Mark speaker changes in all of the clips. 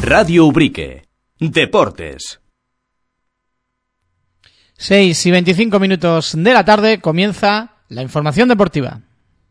Speaker 1: Radio Ubrique. Deportes.
Speaker 2: 6:25 de la tarde comienza la información deportiva.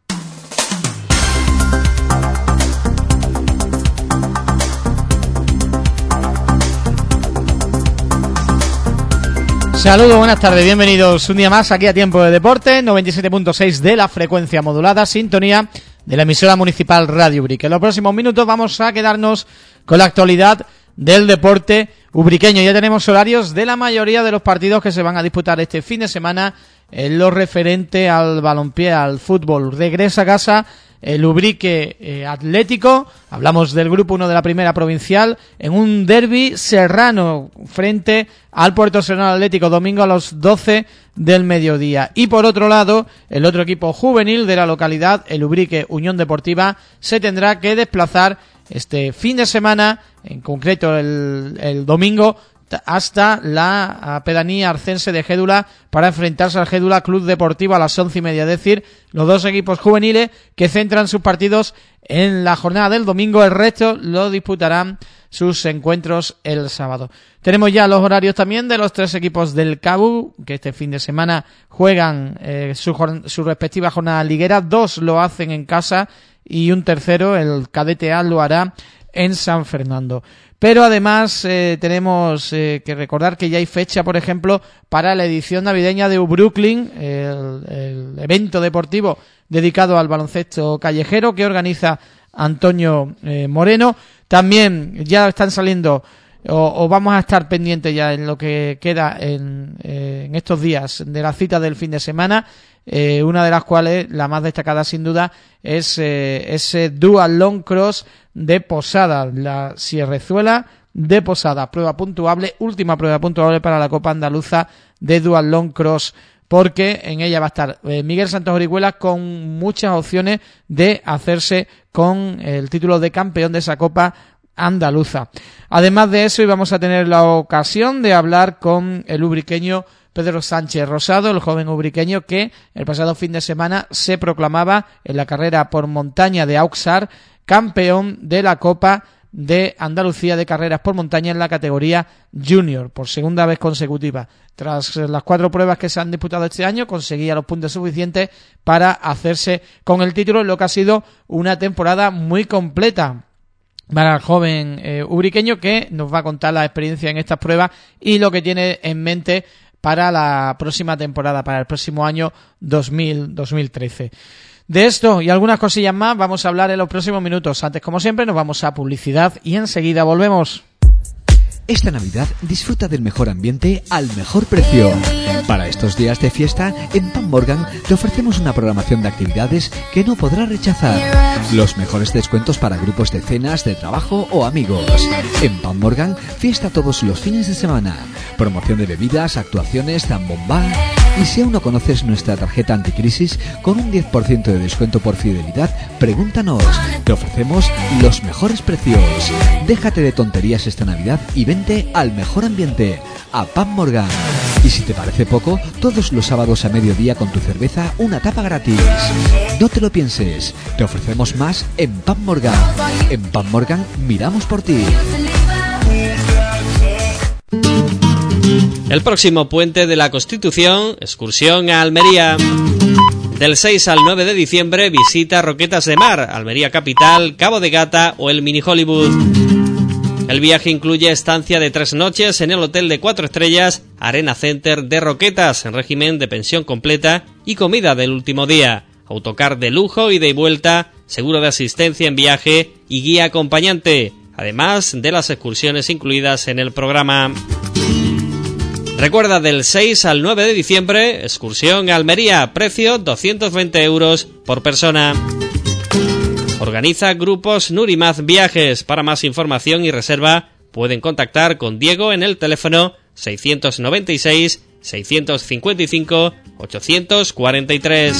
Speaker 2: Saludos, buenas tardes, bienvenidos un día más aquí a Tiempo de Deporte, 97.6 de la frecuencia modulada, sintonía de la emisora municipal Radio Ubrique. En los próximos minutos vamos a quedarnos con la actualidad del deporte ubriqueño. Ya tenemos horarios de la mayoría de los partidos que se van a disputar este fin de semana en lo referente al balompié, al fútbol. Regresa a casa el Ubrique Atlético, hablamos del grupo 1 de la primera provincial, en un derbi serrano frente al Puerto Serrano Atlético, domingo a las 12 del mediodía. Y por otro lado, el otro equipo juvenil de la localidad, el Ubrique Unión Deportiva, se tendrá que desplazar este fin de semana, en concreto el domingo, hasta la pedanía arcense de Gédula para enfrentarse al Gédula Club Deportivo a las 11:30, es decir, los dos equipos juveniles que centran sus partidos en la jornada del domingo, el resto lo disputarán sus encuentros el sábado. Tenemos ya los horarios también de los tres equipos del CABU, que este fin de semana juegan su respectiva jornada liguera. Dos lo hacen en casa y un tercero, el Cadete A, lo hará en San Fernando. Pero además tenemos que recordar que ya hay fecha, por ejemplo, para la edición navideña de Ubrooklyn, el evento deportivo dedicado al baloncesto callejero que organiza Antonio Moreno. También ya están saliendo, o vamos a estar pendientes ya en lo que queda en estos días de la cita del fin de semana, una de las cuales, la más destacada sin duda, es ese Dual Long Cross de Posada, la Sierrezuela de Posada, prueba puntuable, última prueba puntuable para la Copa Andaluza de Dual Long Cross, porque en ella va a estar Miguel Santos Orihuela con muchas opciones de hacerse con el título de campeón de esa Copa Andaluza. Además de eso, íbamos a tener la ocasión de hablar con el ubriqueño Pedro Sánchez Rosado, el joven ubriqueño que el pasado fin de semana se proclamaba en la carrera por montaña de Auxar campeón de la Copa de Andalucía de carreras por montaña en la categoría junior, por segunda vez consecutiva. Tras las 4 pruebas que se han disputado este año, conseguía los puntos suficientes para hacerse con el título en lo que ha sido una temporada muy completa para el joven ubriqueño, que nos va a contar la experiencia en estas pruebas y lo que tiene en mente para la próxima temporada, para el próximo año 2013. De esto y algunas cosillas más vamos a hablar en los próximos minutos. Antes, como siempre, nos vamos a publicidad y enseguida volvemos.
Speaker 3: Esta Navidad disfruta del mejor ambiente al mejor precio. Para estos días de fiesta, en Pan Morgan te ofrecemos una programación de actividades que no podrás rechazar. Los mejores descuentos para grupos de cenas, de trabajo o amigos. En Pan Morgan, fiesta todos los fines de semana. Promoción de bebidas, actuaciones, zambomba. Y si aún no conoces nuestra tarjeta anticrisis con un 10% de descuento por fidelidad, pregúntanos. Te ofrecemos los mejores precios. Déjate de tonterías esta Navidad y vente al mejor ambiente, a Pan Morgan. Y si te parece poco, todos los sábados a mediodía con tu cerveza una tapa gratis. No te lo pienses, te ofrecemos más en Pan Morgan. En Pan Morgan miramos por ti.
Speaker 4: El próximo puente de la Constitución, excursión a Almería. Del 6 al 9 de diciembre, visita Roquetas de Mar, Almería Capital, Cabo de Gata o el Mini Hollywood. El viaje incluye estancia de 3 noches en el hotel de 4 estrellas Arena Center de Roquetas, en régimen de pensión completa y comida del último día, autocar de lujo, ida y vuelta, seguro de asistencia en viaje y guía acompañante, además de las excursiones incluidas en el programa. Recuerda, del 6 al 9 de diciembre, excursión a Almería, precio 220 euros por persona. Organiza Grupos Nurimaz Viajes. Para más información y reserva pueden contactar con Diego en el teléfono 696 655 843.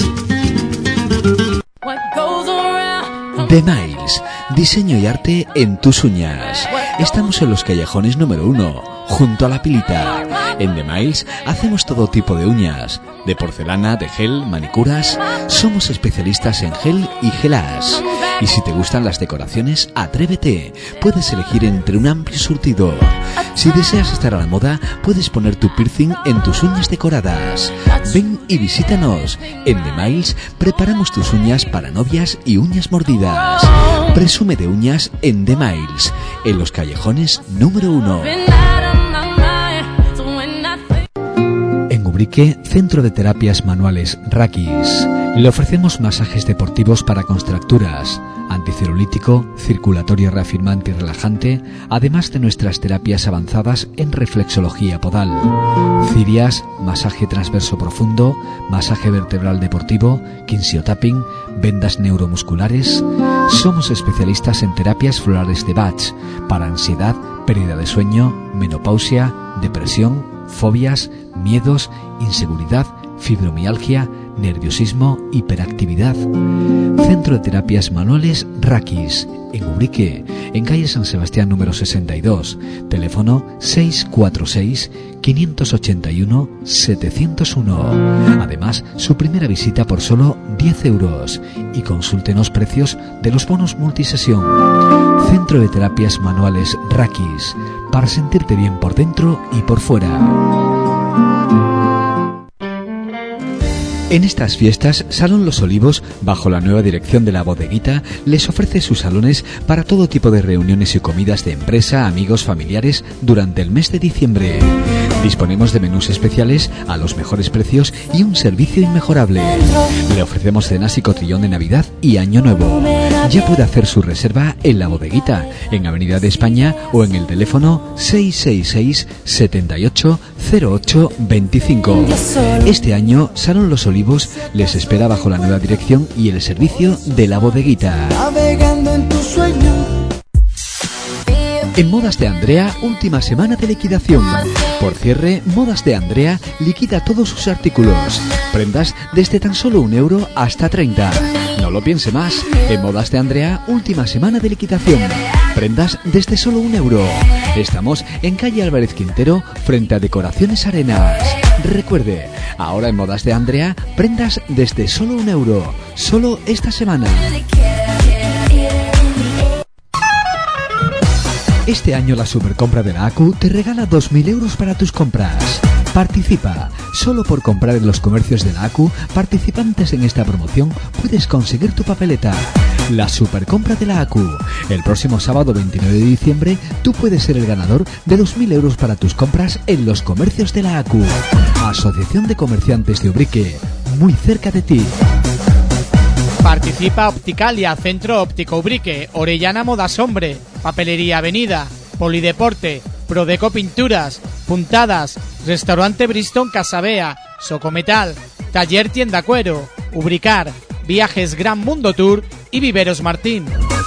Speaker 3: The Miles, diseño y arte en tus uñas. Estamos en los callejones número 1, junto a la Pilita. En The Miles hacemos todo tipo de uñas, de porcelana, de gel, manicuras. Somos especialistas en gel y gelas. Y si te gustan las decoraciones, atrévete. Puedes elegir entre un amplio surtido. Si deseas estar a la moda, puedes poner tu piercing en tus uñas decoradas. Ven y visítanos. En The Miles preparamos tus uñas para novias y uñas mordidas. Presume de uñas en The Miles, en los callejones número 1. En Ubrique, Centro de Terapias Manuales Rakis. Le ofrecemos masajes deportivos para contracturas, anticelulítico, circulatorio reafirmante y relajante, además de nuestras terapias avanzadas en reflexología podal, cirias, masaje transverso profundo, masaje vertebral deportivo, kinsiotapping, vendas neuromusculares. Somos especialistas en terapias florales de Bach para ansiedad, pérdida de sueño, menopausia, depresión, fobias, miedos, inseguridad, fibromialgia, nerviosismo, hiperactividad. Centro de Terapias Manuales Rakis, en Ubrique, en calle San Sebastián número 62, teléfono 646-581-701. Además, su primera visita por solo 10 euros y consúltenos precios de los bonos multisesión. Centro de Terapias Manuales Rakis, para sentirte bien por dentro y por fuera. En estas fiestas, Salón Los Olivos, bajo la nueva dirección de La Bodeguita, les ofrece sus salones para todo tipo de reuniones y comidas de empresa, amigos, familiares durante el mes de diciembre. Disponemos de menús especiales a los mejores precios y un servicio inmejorable. Le ofrecemos cenas y cotillón de Navidad y Año Nuevo. Ya puede hacer su reserva en La Bodeguita, en Avenida de España o en el teléfono 666 78 08 25. Este año, Salón Los Olivos les espera bajo la nueva dirección y el servicio de La Bodeguita.
Speaker 5: Navegando en tu sueño.
Speaker 3: En Modas de Andrea, última semana de liquidación. Por cierre, Modas de Andrea liquida todos sus artículos. Prendas desde tan solo 1 euro hasta 30. No lo piense más. En Modas de Andrea, última semana de liquidación. Prendas desde solo 1 euro. Estamos en calle Álvarez Quintero, frente a Decoraciones Arenas. Recuerde, ahora en Modas de Andrea, prendas desde solo 1 euro. Solo esta semana. Este año la supercompra de la ACU te regala 2.000 euros para tus compras. Participa. Solo por comprar en los comercios de la ACU, participantes en esta promoción, puedes conseguir tu papeleta. La supercompra de la ACU. El próximo sábado 29 de diciembre, tú puedes ser el ganador de 2.000 euros para tus compras en los comercios de la ACU. Asociación de Comerciantes de Ubrique, muy cerca de ti.
Speaker 2: Participa Opticalia, Centro Óptico Ubrique, Orellana Modas Hombre, Papelería Avenida, Polideporte, Prodeco Pinturas, Puntadas, Restaurante Bristol Casabea, Socometal, Taller Tienda Cuero, Ubricar, Viajes Gran Mundo Tour y Viveros Martín.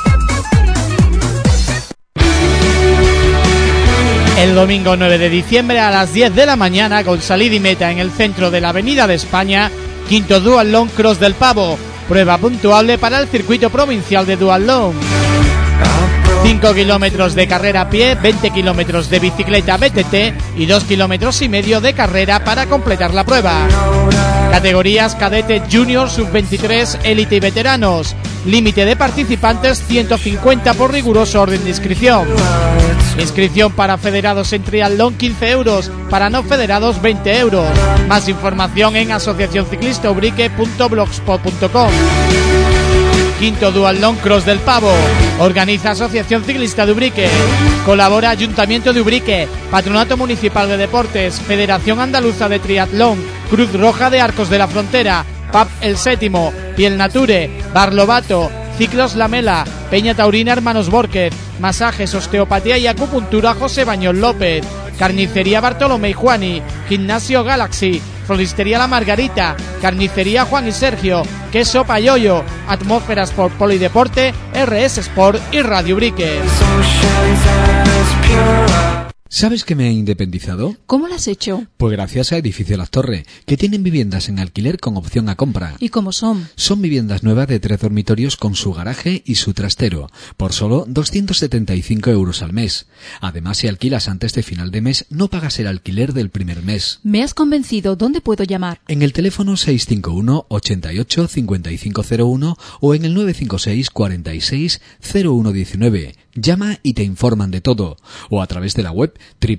Speaker 2: El domingo 9 de diciembre a las 10 de la mañana, con salida y meta en el centro de la Avenida de España, quinto Duathlon Cross del Pavo, prueba puntuable para el circuito provincial de Duathlon. 5 kilómetros de carrera a pie, 20 kilómetros de bicicleta BTT y 2,5 kilómetros de carrera para completar la prueba. Categorías cadete, junior, sub-23, élite y veteranos. Límite de participantes 150 por riguroso orden de inscripción. Inscripción para federados en triatlón 15 euros, para no federados 20 euros. Más información en asociacionciclistaubrique.blogspot.com. Quinto Duathlon Cross del Pavo. Organiza Asociación Ciclista de Ubrique. Colabora Ayuntamiento de Ubrique, Patronato Municipal de Deportes, Federación Andaluza de Triatlón, Cruz Roja de Arcos de la Frontera, PAP El Séptimo, Piel Nature, Bar Lobato, Ciclos Lamela, Peña Taurina Hermanos Borquez, Masajes, Osteopatía y Acupuntura José Bañón López, Carnicería Bartolomé y Juani, Gimnasio Galaxy, Floristería La Margarita, Carnicería Juan y Sergio, Queso Payoyo, Atmósfera Sport Polideporte, RS Sport y Radio Ubrique.
Speaker 3: ¿Sabes que me he independizado?
Speaker 6: ¿Cómo lo has hecho?
Speaker 3: Pues gracias a Edificio Las Torres, que tienen viviendas en alquiler con opción a compra.
Speaker 6: ¿Y cómo son?
Speaker 3: Son viviendas nuevas de 3 dormitorios con su garaje y su trastero, por solo 275 euros al mes. Además, si alquilas antes de final de mes, no pagas el alquiler del primer mes.
Speaker 6: Me has convencido. ¿Dónde puedo llamar?
Speaker 3: En el teléfono 651 88 5501 o en el 956 46 0119. Llama y te informan de todo. O a través de la web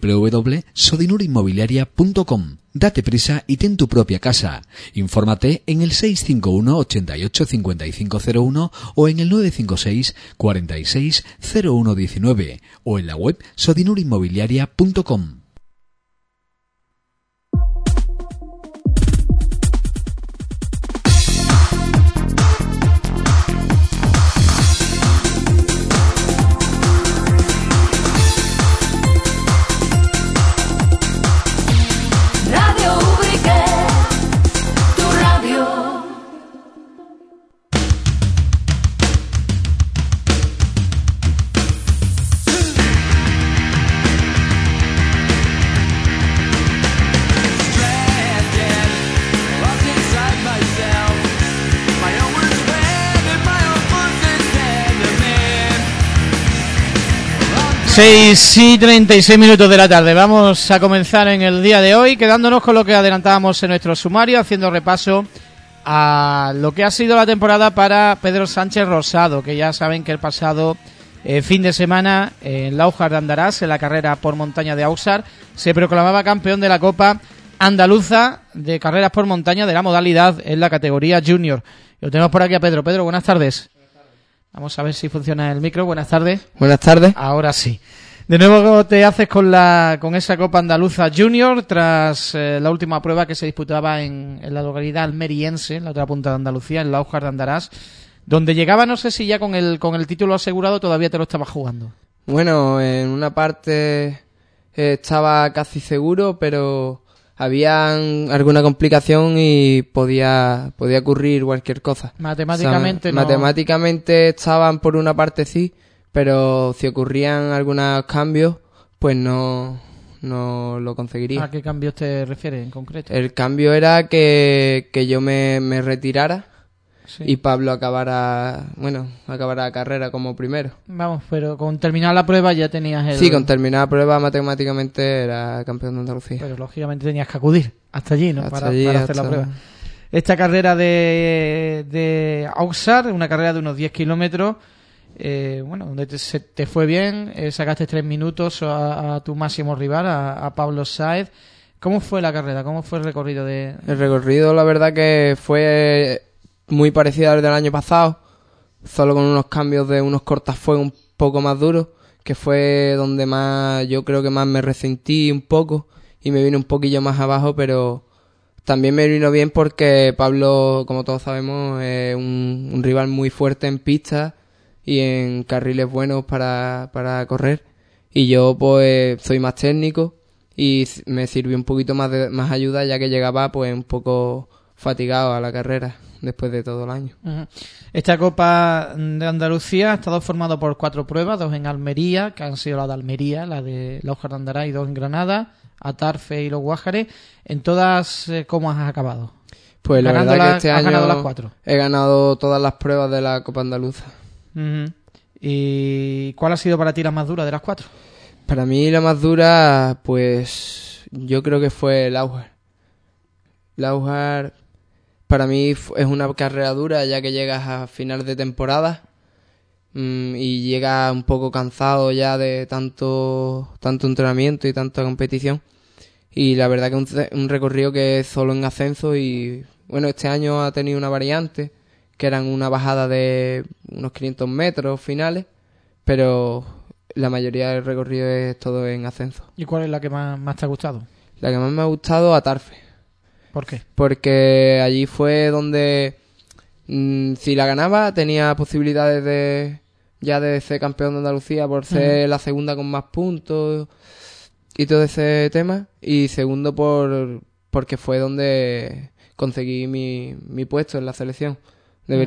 Speaker 3: www.sodinurinmobiliaria.com. Date prisa y ten tu propia casa. Infórmate en el 651 88 5501 o en el 956 46 0119 o en la web sodinurinmobiliaria.com.
Speaker 5: Radio Ubrique, tu radio.
Speaker 2: Seis y 36 minutos de la tarde. Vamos a comenzar en el día de hoy, quedándonos con lo que adelantábamos en nuestro sumario, haciendo repaso a lo que ha sido la temporada para Pedro Sánchez Rosado, que ya saben que el pasado fin de semana en Laujar de Andarás, en la carrera por montaña de Ausar, se proclamaba campeón de la Copa Andaluza de carreras por montaña de la modalidad en la categoría Junior. Y lo tenemos por aquí a Pedro. Pedro, buenas tardes. Vamos a ver si funciona el micro. Buenas tardes.
Speaker 7: Buenas tardes.
Speaker 2: Ahora sí. De nuevo te haces con esa Copa Andaluza Junior tras la última prueba que se disputaba en la localidad almeriense, en la otra punta de Andalucía, en Laujar de Andarás, donde llegaba, no sé si ya con el título asegurado todavía te lo estabas jugando.
Speaker 7: Bueno, en una parte estaba casi seguro, pero había alguna complicación y podía ocurrir cualquier cosa.
Speaker 2: Matemáticamente
Speaker 7: o sea,
Speaker 2: no.
Speaker 7: Matemáticamente estaban por una parte sí, pero si ocurrían algunos cambios, pues no lo conseguiría.
Speaker 2: ¿A qué cambios te refieres en concreto?
Speaker 7: El cambio era que yo me retirara.
Speaker 2: Sí.
Speaker 7: Y Pablo acabara la carrera como primero.
Speaker 2: Vamos, pero con terminar la prueba ya tenías el...
Speaker 7: Sí, con terminar la prueba matemáticamente era campeón de Andalucía.
Speaker 2: Pero lógicamente tenías que acudir hasta allí, ¿no? Para hacer la prueba.
Speaker 7: hasta-
Speaker 2: Esta carrera de Auxar, una carrera de unos 10 kilómetros, donde te fue bien, sacaste 3 minutos a tu máximo rival, a Pablo Sáez. ¿Cómo fue la carrera? ¿Cómo fue el recorrido de...?
Speaker 7: El recorrido, la verdad que fue muy parecido al del año pasado, solo con unos cambios de unos cortafuegos un poco más duros, que fue donde yo creo que más me resentí un poco y me vine un poquillo más abajo, pero también me vino bien porque Pablo, como todos sabemos, es un rival muy fuerte en pista y en carriles buenos para correr, y yo pues soy más técnico y me sirvió un poquito más ayuda, ya que llegaba pues un poco fatigado a la carrera después de todo el año.
Speaker 2: Uh-huh. Esta Copa de Andalucía ha estado formada por 4 pruebas, 2 en Almería, que han sido la de Almería, la de Laujar de Andarás, y 2 en Granada, Atarfe y Los Guájares. En todas, ¿cómo has acabado?
Speaker 7: Pues la verdad que este
Speaker 2: has ganado las
Speaker 7: año
Speaker 2: 4.
Speaker 7: he ganado todas las pruebas de la Copa Andaluza.
Speaker 2: Uh-huh. ¿Y cuál ha sido para ti la más dura de las 4?
Speaker 7: Para mí la más dura, pues yo creo que fue Laujar. Laujar para mí es una carrera dura, ya que llegas a final de temporada y llegas un poco cansado ya de tanto entrenamiento y tanta competición. Y la verdad que un recorrido que es solo en ascenso, y bueno, este año ha tenido una variante, que eran una bajada de unos 500 metros finales, pero la mayoría del recorrido es todo en ascenso.
Speaker 2: ¿Y cuál es la que más te ha gustado?
Speaker 7: La que más me ha gustado, Atarfe.
Speaker 2: ¿Por qué?
Speaker 7: Porque allí fue donde si la ganaba tenía posibilidades de ser campeón de Andalucía por ser la segunda con más puntos y todo ese tema, y segundo porque fue donde conseguí mi puesto en la selección.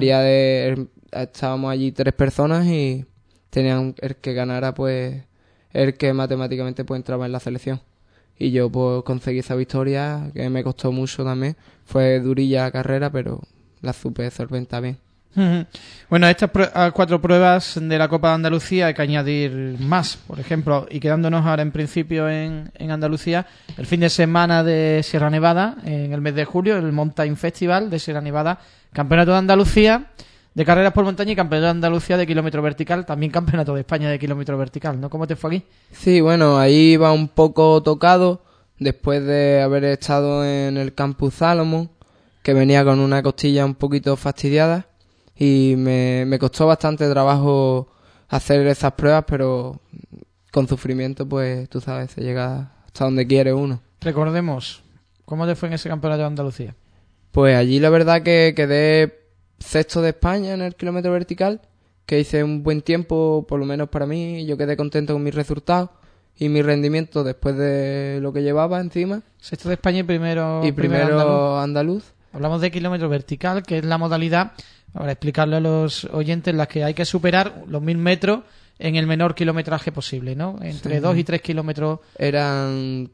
Speaker 7: Estábamos allí 3 personas y tenían el que ganara pues el que matemáticamente pues entraba en la selección. Y yo pues conseguí esa victoria, que me costó mucho también. Fue durilla la carrera, pero la supe solventar bien.
Speaker 2: Ujú. Bueno, a estas 4 pruebas de la Copa de Andalucía hay que añadir más, por ejemplo, y quedándonos ahora en principio en Andalucía, el fin de semana de Sierra Nevada, en el mes de julio, el Mountain Festival de Sierra Nevada, Campeonato de Andalucía de carreras por montaña y Campeonato de Andalucía de kilómetro vertical, también Campeonato de España de kilómetro vertical, ¿no? ¿Cómo te fue aquí?
Speaker 7: Sí, bueno, ahí iba un poco tocado después de haber estado en el Campus Salomón, que venía con una costilla un poquito fastidiada y me costó bastante trabajo hacer esas pruebas, pero con sufrimiento, pues tú sabes, se llega hasta donde quiere uno.
Speaker 2: Recordemos, ¿cómo te fue en ese Campeonato de Andalucía?
Speaker 7: Pues allí la verdad que quedé sexto de España en el kilómetro vertical, que hice un buen tiempo, por lo menos para mí, y yo quedé contento con mis resultados y mi rendimiento después de lo que llevaba encima.
Speaker 2: Sexto de España y primero
Speaker 7: andaluz.
Speaker 2: Hablamos de kilómetro vertical, que es la modalidad, para explicarle a los oyentes, en la que hay que superar los 1000 metros en el menor kilometraje posible, ¿no? Entre 2 y 3 kilómetros.
Speaker 7: Eran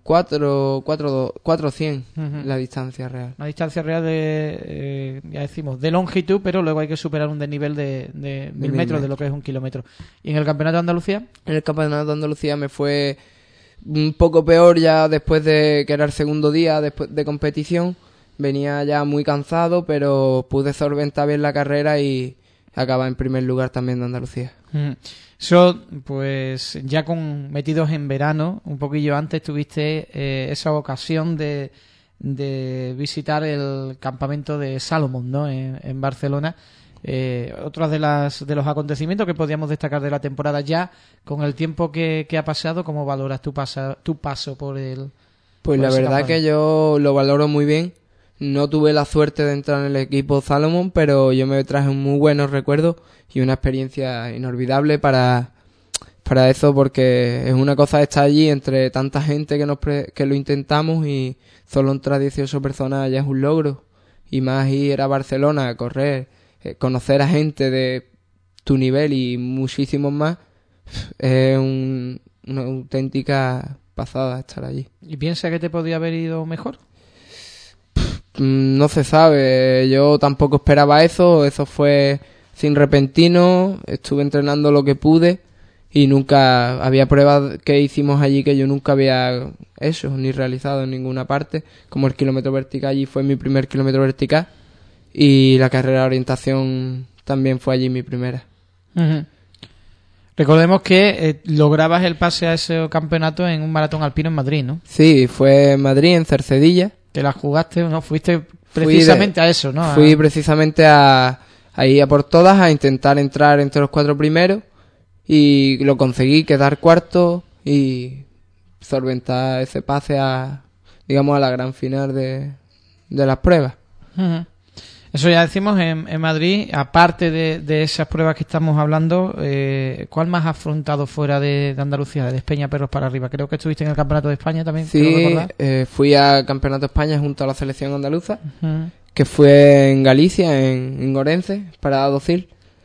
Speaker 7: 400
Speaker 2: Ujú.
Speaker 7: la distancia real.
Speaker 2: Una distancia real de, ya decimos, de longitud, pero luego hay que superar un desnivel de 1000 metros, de lo que es un kilómetro. ¿Y en el Campeonato de Andalucía?
Speaker 7: En el Campeonato de Andalucía me fue un poco peor ya después de que era el segundo día después de competición. Venía ya muy cansado, pero pude solventar bien la carrera y acaba en primer lugar también de Andalucía.
Speaker 2: Eso, pues ya metidos en verano, un poquillo antes tuviste esa ocasión de visitar el campamento de Salomón, ¿no? En Barcelona. Otros de los acontecimientos que podíamos destacar de la temporada ya, con el tiempo que ha pasado, ¿cómo valoras tu paso por el?
Speaker 7: Pues
Speaker 2: por
Speaker 7: la
Speaker 2: ese
Speaker 7: verdad
Speaker 2: campamento?
Speaker 7: que yo lo valoro muy bien. No tuve la suerte de entrar en el equipo Salomón, pero yo me traje muy buenos recuerdos y una experiencia inolvidable para eso, porque es una cosa estar allí entre tanta gente que lo intentamos y solo entrar 18 personas ya es un logro. Y más ir a Barcelona a correr, conocer a gente de tu nivel y muchísimos más, es una auténtica pasada estar allí.
Speaker 2: ¿Y piensa que te podía haber ido mejor?
Speaker 7: No se sabe, yo tampoco esperaba eso fue sin repentino, estuve entrenando lo que pude y nunca había pruebas que hicimos allí que yo nunca había hecho ni realizado en ninguna parte, como el kilómetro vertical. Allí fue mi primer kilómetro vertical y la carrera de orientación también fue allí mi primera.
Speaker 2: Uh-huh. Recordemos que lograbas el pase a ese campeonato en un maratón alpino en Madrid, ¿no?
Speaker 7: Sí, fue en Madrid, en Cercedilla.
Speaker 2: Que la jugaste, ¿no? Fuiste precisamente a eso, ¿no?
Speaker 7: Fui precisamente ahí a por todas, a intentar entrar entre los 4 primeros y lo conseguí, quedar cuarto y solventar ese pase a la gran final de las pruebas.
Speaker 2: Uh-huh. Eso ya decimos en Madrid, aparte de esas pruebas que estamos hablando, ¿cuál más has afrontado fuera de Andalucía, de Despeña Perros para arriba? Creo que estuviste en el Campeonato de España también.
Speaker 7: Sí, fui al Campeonato de España junto a la selección andaluza,
Speaker 2: Uh-huh.
Speaker 7: que fue en Galicia, en Orense, para Docil.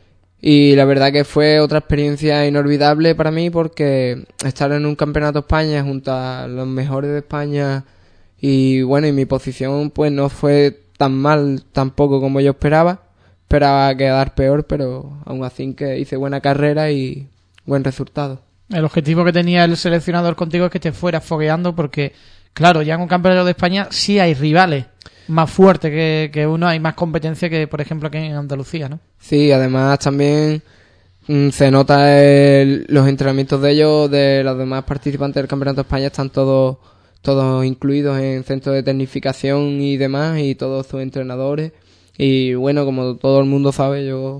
Speaker 7: Y la verdad que fue otra experiencia inolvidable para mí, porque estar en un Campeonato de España junto a los mejores de España y bueno, y mi posición pues no fue tan mal tampoco como yo esperaba quedar peor, pero aún así que hice buena carrera y buen resultado.
Speaker 2: El objetivo que tenía el seleccionador contigo es que te fueras fogueando, porque claro, ya en un campeonato de España sí hay rivales más fuertes que uno, hay más competencia que por ejemplo aquí en Andalucía, ¿no?
Speaker 7: Sí, además también se nota los entrenamientos de ellos, de los demás participantes del Campeonato de España, están todos incluidos en centros de tecnificación y demás, y todos sus entrenadores. Y bueno, como todo el mundo sabe, yo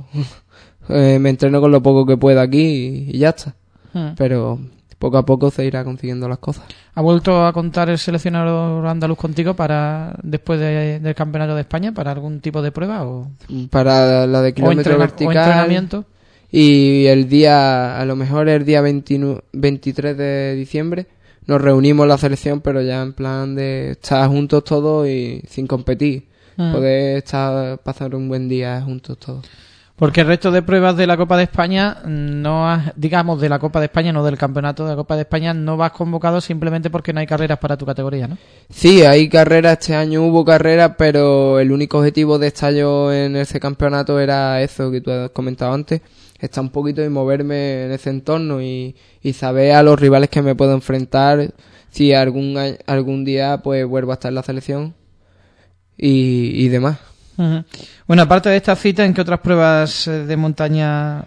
Speaker 7: me entreno con lo poco que puedo aquí y ya está. Pero poco a poco se irá consiguiendo las cosas.
Speaker 2: ¿Ha vuelto a contar el seleccionador andaluz contigo para después del Campeonato de España para algún tipo de prueba o
Speaker 7: para la de kilómetro vertical
Speaker 2: o entrenamiento?
Speaker 7: Y a lo mejor el día 23 de diciembre nos reunimos la selección, pero ya en plan de estar juntos todos y sin competir. Poder pasar un buen día juntos todos.
Speaker 2: Porque el resto de pruebas de la Copa de España, digamos de la Copa de España, no del campeonato de la Copa de España, no vas convocado simplemente porque no hay carreras para tu categoría, ¿no?
Speaker 7: Sí, hay carreras, este año hubo carreras, pero el único objetivo de estar yo en ese campeonato era eso que tú has comentado antes, estar un poquito y moverme en ese entorno y saber a los rivales que me puedo enfrentar si algún día pues vuelvo a estar en la selección y demás.
Speaker 2: Uh-huh. Bueno, aparte de esta cita, ¿en qué otras pruebas de montaña,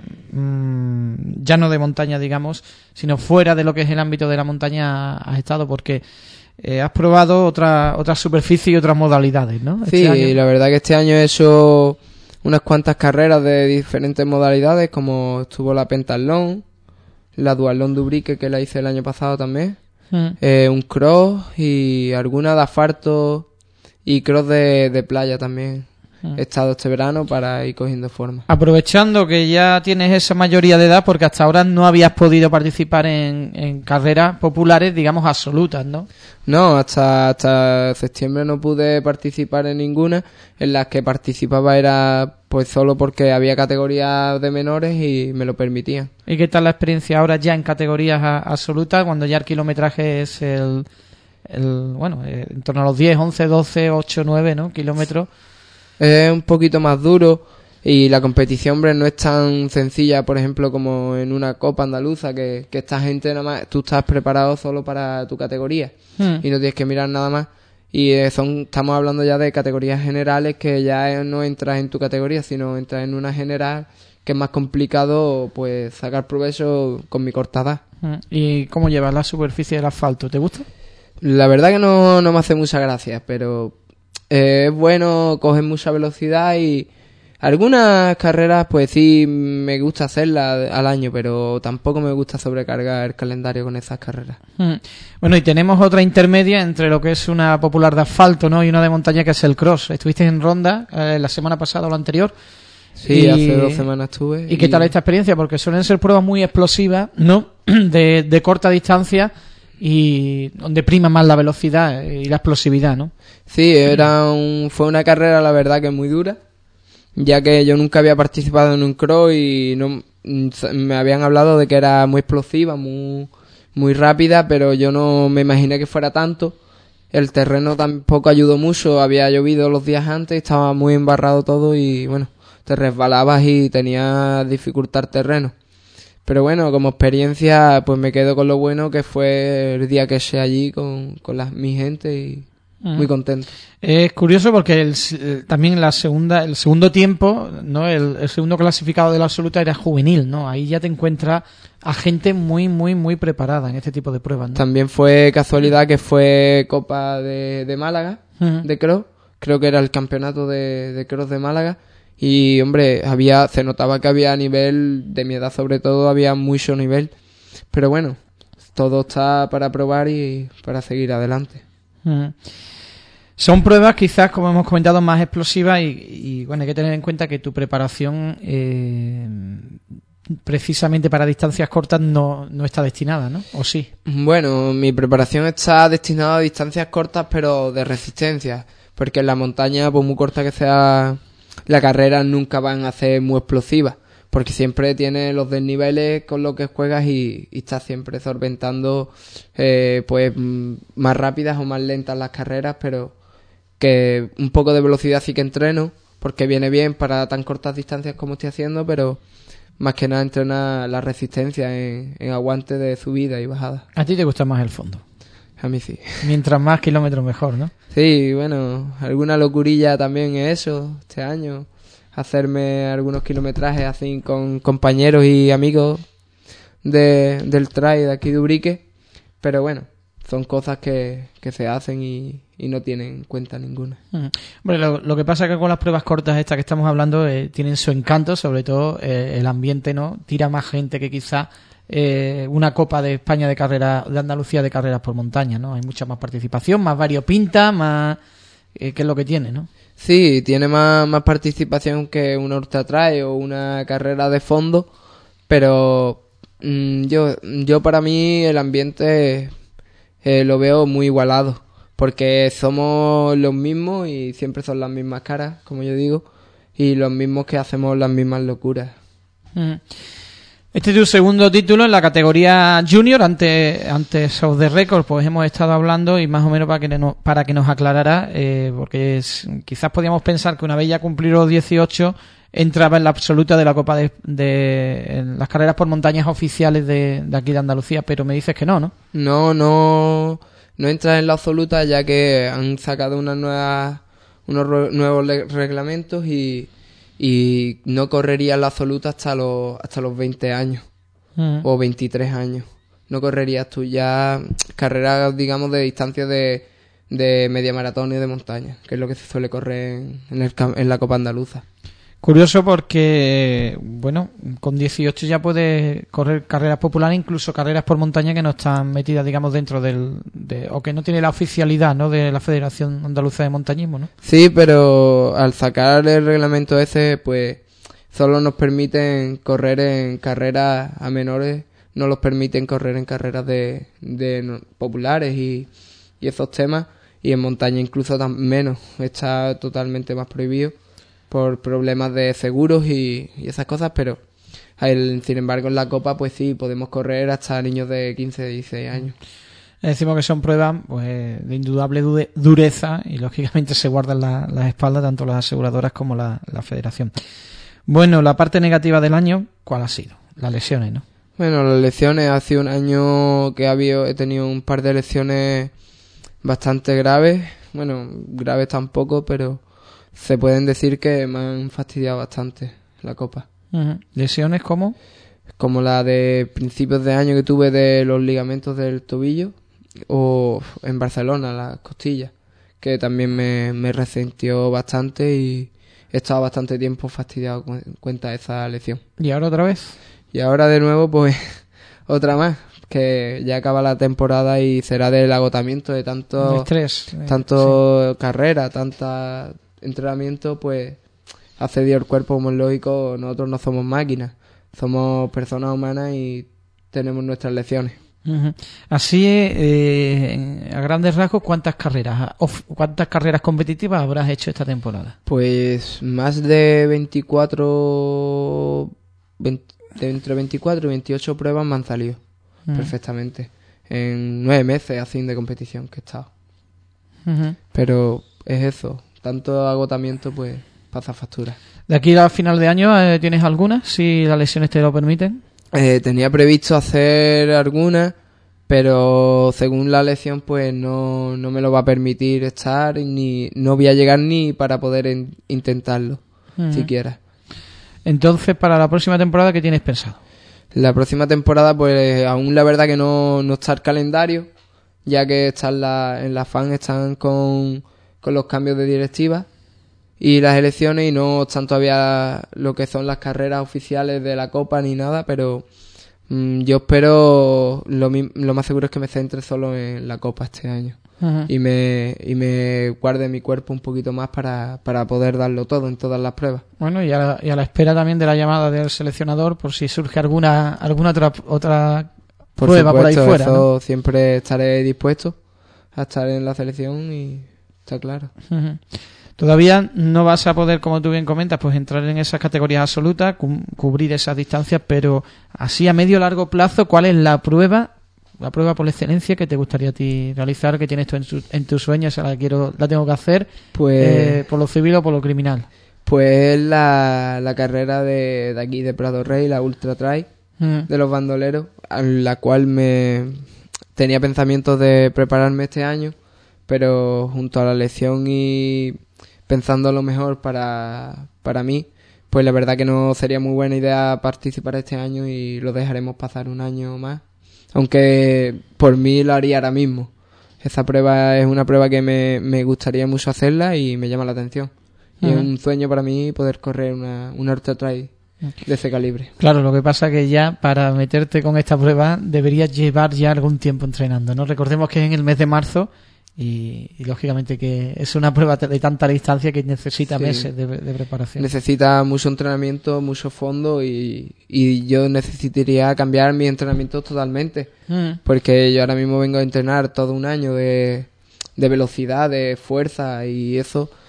Speaker 2: ya no de montaña, digamos, sino fuera de lo que es el ámbito de la montaña has estado? Porque has probado otras superficies y otras modalidades, ¿no?
Speaker 7: Sí, la verdad que este año he hecho unas cuantas carreras de diferentes modalidades, como estuvo la pentatlón, la duatlón de Ubrique, que la hice el año pasado también, un cross y alguna de asfalto y cross de playa también. He estado este verano para ir cogiendo forma.
Speaker 2: Aprovechando que ya tienes esa mayoría de edad, porque hasta ahora no habías podido participar en carreras populares, digamos, absolutas, ¿no?
Speaker 7: No, hasta septiembre no pude participar en ninguna. En las que participaba era pues solo porque había categorías de menores y me lo permitían.
Speaker 2: ¿Y qué tal la experiencia ahora ya en categorías absolutas, cuando ya el kilometraje es en torno a los 10, 11, 12, 8, 9, ¿no? kilómetros?
Speaker 7: Es un poquito más duro y la competición, hombre, no es tan sencilla, por ejemplo, como en una Copa Andaluza, que esta gente nada más, tú estás preparado solo para tu categoría y no tienes que mirar nada más. Y estamos hablando ya de categorías generales que ya no entras en tu categoría, sino entras en una general que es más complicado pues sacar provecho con mi corta edad.
Speaker 2: ¿Y cómo llevas la superficie del asfalto? ¿Te gusta?
Speaker 7: La verdad que no me hace mucha gracia, pero es bueno, coges mucha velocidad y algunas carreras pues sí me gusta hacerlas al año, pero tampoco me gusta sobrecargar el calendario con esas carreras.
Speaker 2: Bueno, y tenemos otra intermedia entre lo que es una popular de asfalto, ¿no? y una de montaña, que es el cross. Estuviste en Ronda la semana pasada o la anterior.
Speaker 7: Sí, hace 2 semanas estuve.
Speaker 2: ¿Y qué tal esta experiencia? Porque suelen ser pruebas muy explosivas, ¿no? de corta distancia, y donde prima más la velocidad y la explosividad, ¿no?
Speaker 7: Sí, fue una carrera, la verdad, que es muy dura, ya que yo nunca había participado en un cross y me habían hablado de que era muy explosiva, muy rápida, pero yo no me imaginé que fuera tanto. El terreno tampoco ayudó mucho, había llovido los días antes, estaba muy embarrado todo y bueno, te resbalabas y tenías dificultad terreno. Pero bueno, como experiencia, pues me quedo con lo bueno que fue el día que eché allí con mi gente y muy contento.
Speaker 2: Es curioso porque también el segundo tiempo, ¿no? El segundo clasificado de la absoluta era juvenil, ¿no? Ahí ya te encuentras a gente muy, muy, muy preparada en este tipo de pruebas, ¿no?
Speaker 7: También fue casualidad que fue Copa de Málaga, de cross. Creo que era el campeonato de cross de Málaga. Y, hombre, se notaba que había nivel, de mi edad sobre todo, había mucho nivel. Pero bueno, todo está para probar y para seguir adelante.
Speaker 2: Son pruebas quizás, como hemos comentado, más explosivas y bueno, hay que tener en cuenta que tu preparación precisamente para distancias cortas no está destinada, ¿no? ¿O sí?
Speaker 7: Bueno, mi preparación está destinada a distancias cortas, pero de resistencia. Porque en la montaña, por muy corta que sea la carrera, nunca van a ser muy explosivas, porque siempre tiene los desniveles con los que juegas y estás siempre solventando pues más rápidas o más lentas las carreras, pero que un poco de velocidad sí que entreno, porque viene bien para tan cortas distancias como estoy haciendo, pero más que nada entrena la resistencia en aguante de subida y bajada.
Speaker 2: ¿A ti te gusta más el fondo?
Speaker 7: A mí sí.
Speaker 2: Mientras más kilómetros mejor, ¿no?
Speaker 7: Sí, bueno, alguna locurilla también es eso, este año. Hacerme algunos kilometrajes así con compañeros y amigos del trail de aquí de Ubrique. Pero bueno, son cosas que se hacen y no tienen cuenta ninguna.
Speaker 2: Bueno, lo que pasa es que con las pruebas cortas estas que estamos hablando tienen su encanto, sobre todo el ambiente, ¿no? Tira más gente que quizá una Copa de España de Andalucía de carreras por montaña, ¿no? Hay mucha más participación, más variopinta, más ¿qué es lo que tiene, no?
Speaker 7: Sí, tiene más participación que una ultra trail o una carrera de fondo, pero yo para mí el ambiente lo veo muy igualado, porque somos los mismos y siempre son las mismas caras, como yo digo, y los mismos que hacemos las mismas locuras.
Speaker 2: Este es tu segundo título en la categoría Junior. Antes of the Record, pues hemos estado hablando y más o menos para que nos aclarara, porque quizás podíamos pensar que una vez ya cumplido los 18 entraba en la absoluta de la Copa en las carreras por montañas oficiales de aquí de Andalucía, pero me dices que no, ¿no?
Speaker 7: No entras en la absoluta, ya que han sacado unos nuevos reglamentos y no correría en la absoluta hasta los 20 años o 23 años. No correrías tú ya carreras, digamos, de distancia de media maratón y de montaña, que es lo que se suele correr en la Copa Andaluza.
Speaker 2: Curioso porque, bueno, con 18 ya puedes correr carreras populares, incluso carreras por montaña que no están metidas, digamos, dentro o que no tiene la oficialidad, ¿no?, de la Federación Andaluza de Montañismo, ¿no?
Speaker 7: Sí, pero al sacar el reglamento ese, pues solo nos permiten correr en carreras a menores, no los permiten correr en carreras de populares y esos temas, y en montaña incluso menos, está totalmente más prohibido por problemas de seguros y esas cosas, pero sin embargo en la Copa pues sí, podemos correr hasta niños de 15, 16 años.
Speaker 2: Decimos que son pruebas pues de indudable dureza y lógicamente se guardan las espaldas tanto las aseguradoras como la federación. Bueno, la parte negativa del año, ¿cuál ha sido? Las lesiones, ¿no? Bueno,
Speaker 7: las lesiones, ha sido un año que he tenido un par de lesiones bastante graves, bueno, graves tampoco, pero se pueden decir que me han fastidiado bastante la Copa.
Speaker 2: ¿Lesiones cómo?
Speaker 7: Como la de principios de año que tuve de los ligamentos del tobillo, o en Barcelona, las costillas, que también me resentió bastante y he estado bastante tiempo fastidiado con cuenta de esa lesión.
Speaker 2: ¿Y ahora otra vez?
Speaker 7: Y ahora de nuevo, pues, otra más, que ya acaba la temporada y será del agotamiento de tanto
Speaker 2: estrés,
Speaker 7: sí, carrera, tanta entrenamiento, pues ha cedido el cuerpo, como es lógico. Nosotros no somos máquinas, somos personas humanas y tenemos nuestras lesiones.
Speaker 2: Así, a grandes rasgos, ¿cuántas carreras competitivas habrás hecho esta temporada?
Speaker 7: Pues más de 24, entre 24 y 28 pruebas me han salido perfectamente en 9 meses así de competición que he estado. Pero es eso, tanto agotamiento pues pasa factura.
Speaker 2: ¿De aquí a final de año tienes algunas, si las lesiones te lo permiten?
Speaker 7: Tenía previsto hacer algunas, pero según la lesión pues no me lo va a permitir estar, ni no voy a llegar ni para poder intentarlo siquiera.
Speaker 2: Entonces, para la próxima temporada, ¿qué tienes pensado?
Speaker 7: La próxima temporada pues aún la verdad que no está el calendario, ya que está en la FAN están con los cambios de directiva y las elecciones, y no están todavía lo que son las carreras oficiales de la Copa ni nada, pero yo espero, lo más seguro es que me centre solo en la Copa este año y me guarde mi cuerpo un poquito más para poder darlo todo en todas las pruebas.
Speaker 2: Bueno, y a la espera también de la llamada del seleccionador por si surge alguna otra prueba por ahí fuera,
Speaker 7: eso,
Speaker 2: ¿no?
Speaker 7: Siempre estaré dispuesto a estar en la selección y está claro.
Speaker 2: Todavía no vas a poder, como tú bien comentas, pues entrar en esas categorías absolutas, cubrir esas distancias, pero así a medio largo plazo, ¿cuál es la prueba por excelencia que te gustaría a ti realizar, que tienes tú en tus sueños? La tengo que hacer,
Speaker 7: pues
Speaker 2: por lo civil o por lo criminal.
Speaker 7: Pues la carrera de aquí de Prado Rey, la Ultra Trail de los bandoleros, a la cual me tenía pensamientos de prepararme este año, pero junto a la lesión y pensando lo mejor para mí, pues la verdad que no sería muy buena idea participar este año y lo dejaremos pasar un año más, aunque por mí lo haría ahora mismo. Esa prueba es una prueba que me gustaría mucho hacerla y me llama la atención. Y es un sueño para mí poder correr una Ultra Trail de ese calibre.
Speaker 2: Claro, lo que pasa es que ya para meterte con esta prueba deberías llevar ya algún tiempo entrenando, ¿no? Recordemos que es en el mes de marzo y lógicamente que es una prueba de tanta distancia que necesita meses de preparación.
Speaker 7: Necesita mucho entrenamiento, mucho fondo y yo necesitaría cambiar mis entrenamientos totalmente, porque yo ahora mismo vengo a entrenar todo un año de velocidad, de fuerza y eso,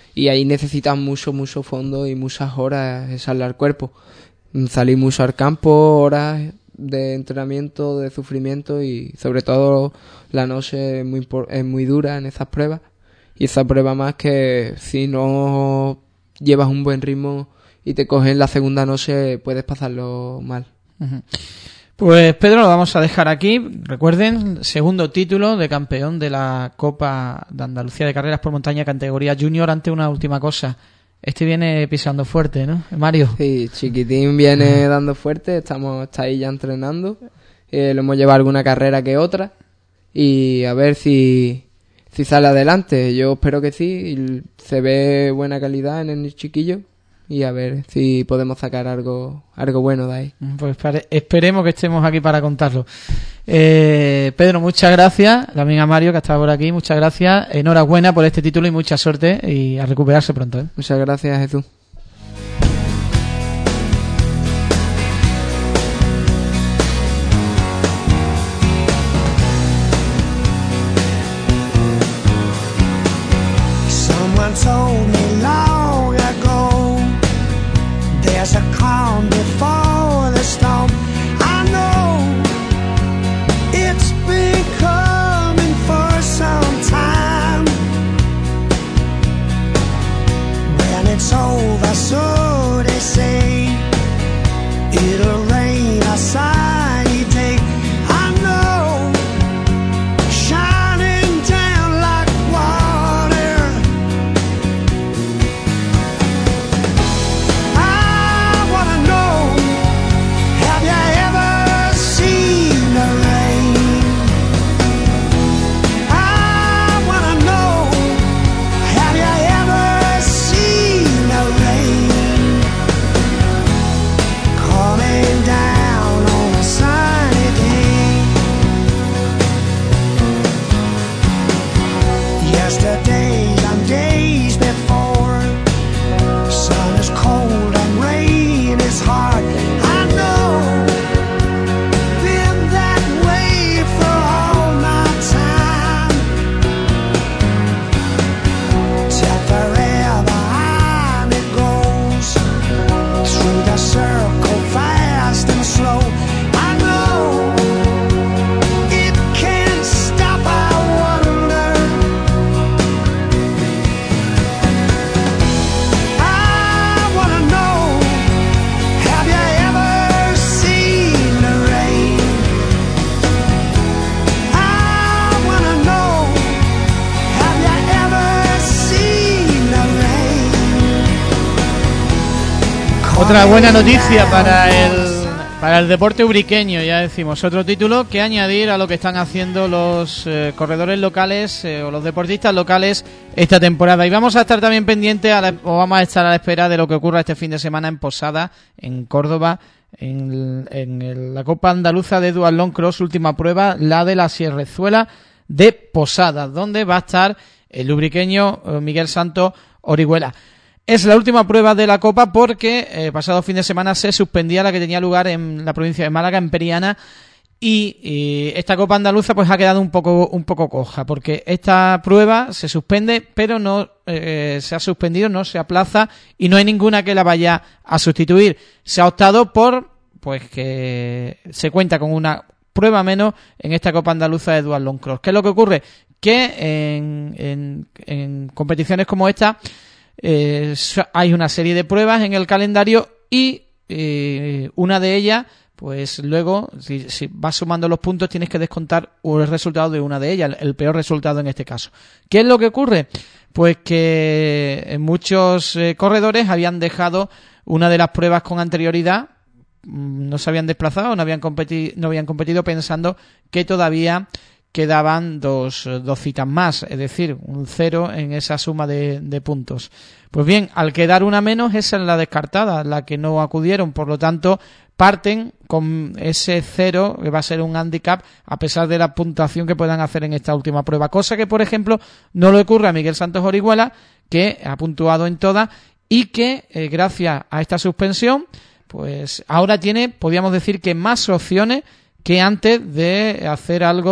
Speaker 7: y ahí necesitas mucho fondo y muchas horas echarle al cuerpo. Salir mucho al campo, horas de entrenamiento, de sufrimiento, y sobre todo la noche es muy dura en esas pruebas, y esa prueba más que si no llevas un buen ritmo y te coges la segunda noche puedes pasarlo mal.
Speaker 2: Uh-huh. Pues Pedro, lo vamos a dejar aquí. Recuerden, segundo título de campeón de la Copa de Andalucía de Carreras por Montaña categoría junior. Ante una última cosa, este viene pisando fuerte, ¿no, Mario?
Speaker 7: Sí, Chiquitín viene dando fuerte, está ahí ya entrenando, lo hemos llevado alguna carrera que otra, y a ver si sale adelante. Yo espero que sí, y se ve buena calidad en el chiquillo, y a ver si podemos sacar algo bueno de ahí.
Speaker 2: Pues esperemos que estemos aquí para contarlo. Pedro, muchas gracias. También a Mario, que ha estado por aquí, muchas gracias. Enhorabuena por este título y mucha suerte, y a recuperarse pronto, ¿eh?
Speaker 7: Muchas gracias, Jesús.
Speaker 8: Someone told me long ago, there's a calm before the storm. I know it's been coming for some time. When it's over, so they say, it'll rain a sunny day. I know, shining down like water. I wanna know, have you ever seen the rain? I wanna know, have you ever seen the rain coming down on a sunny day? Yesterdays and days before, sun is cold and rain is hard. I know, been that way for all my time. Till forever on it goes, through the circle fast and slow. I know, it can't stop, I wonder. I wanna know, have you ever seen the rain? I wanna know, have you ever seen the rain?
Speaker 2: Otra buena noticia para el deporte ubriqueño, ya decimos, otro título que añadir a lo que están haciendo los corredores locales o los deportistas locales esta temporada. Y vamos a estar también pendientes o vamos a estar a la espera de lo que ocurra este fin de semana en Posada, en Córdoba, en la Copa Andaluza de Duatlón Cross, última prueba, la de la Sierrezuela de Posada, donde va a estar el ubriqueño Miguel Santos Orihuela. Es la última prueba de la Copa porque pasado fin de semana se suspendía la que tenía lugar en la provincia de Málaga, en Periana, y esta Copa Andaluza pues ha quedado un poco coja, porque esta prueba se suspende, pero no se ha suspendido, no se aplaza, y no hay ninguna que la vaya a sustituir. Se ha optado por pues que se cuenta con una prueba menos en esta Copa Andaluza de Duatlón Cross. ¿Qué es lo que ocurre? Que en competiciones como esta hay una serie de pruebas en el calendario, y una de ellas, pues luego, si vas sumando los puntos, tienes que descontar el resultado de una de ellas, el peor resultado en este caso. ¿Qué es lo que ocurre? Pues que muchos corredores habían dejado una de las pruebas con anterioridad, no se habían desplazado, no habían competido pensando que todavía quedaban dos citas más, es decir, un 0 en esa suma de puntos. Pues bien, al quedar una menos, esa es la descartada, la que no acudieron, por lo tanto parten con ese 0, que va a ser un handicap a pesar de la puntuación que puedan hacer en esta última prueba, cosa que por ejemplo no le ocurre a Miguel Santos Orihuela, que ha puntuado en todas y que gracias a esta suspensión pues ahora tiene, podríamos decir, que más opciones que antes de hacer algo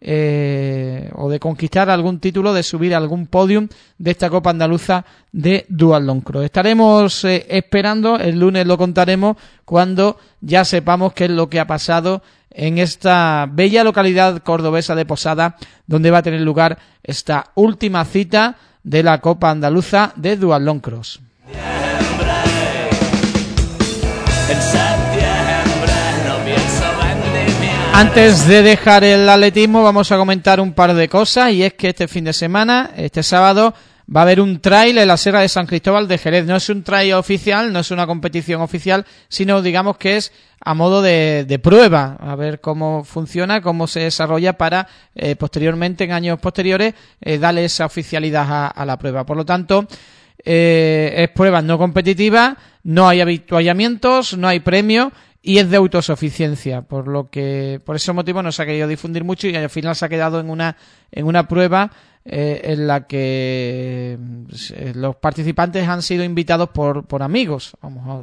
Speaker 2: o de conquistar algún título, de subir a algún podium de esta Copa Andaluza de Duathlon Cross. Estaremos esperando, el lunes lo contaremos cuando ya sepamos qué es lo que ha pasado en esta bella localidad cordobesa de Posada, donde va a tener lugar esta última cita de la Copa Andaluza de Duathlon Cross. Antes de dejar el atletismo vamos a comentar un par de cosas, y es que este fin de semana, este sábado, va a haber un trail en la Sierra de San Cristóbal de Jerez. No es un trail oficial, no es una competición oficial, sino digamos que es a modo de prueba, a ver cómo funciona, cómo se desarrolla para posteriormente, en años posteriores, darle esa oficialidad a la prueba. Por lo tanto, es prueba no competitiva, no hay avituallamientos, no hay premio y es de autosuficiencia, por ese motivo no se ha querido difundir mucho y al final se ha quedado en una prueba en la que los participantes han sido invitados por amigos,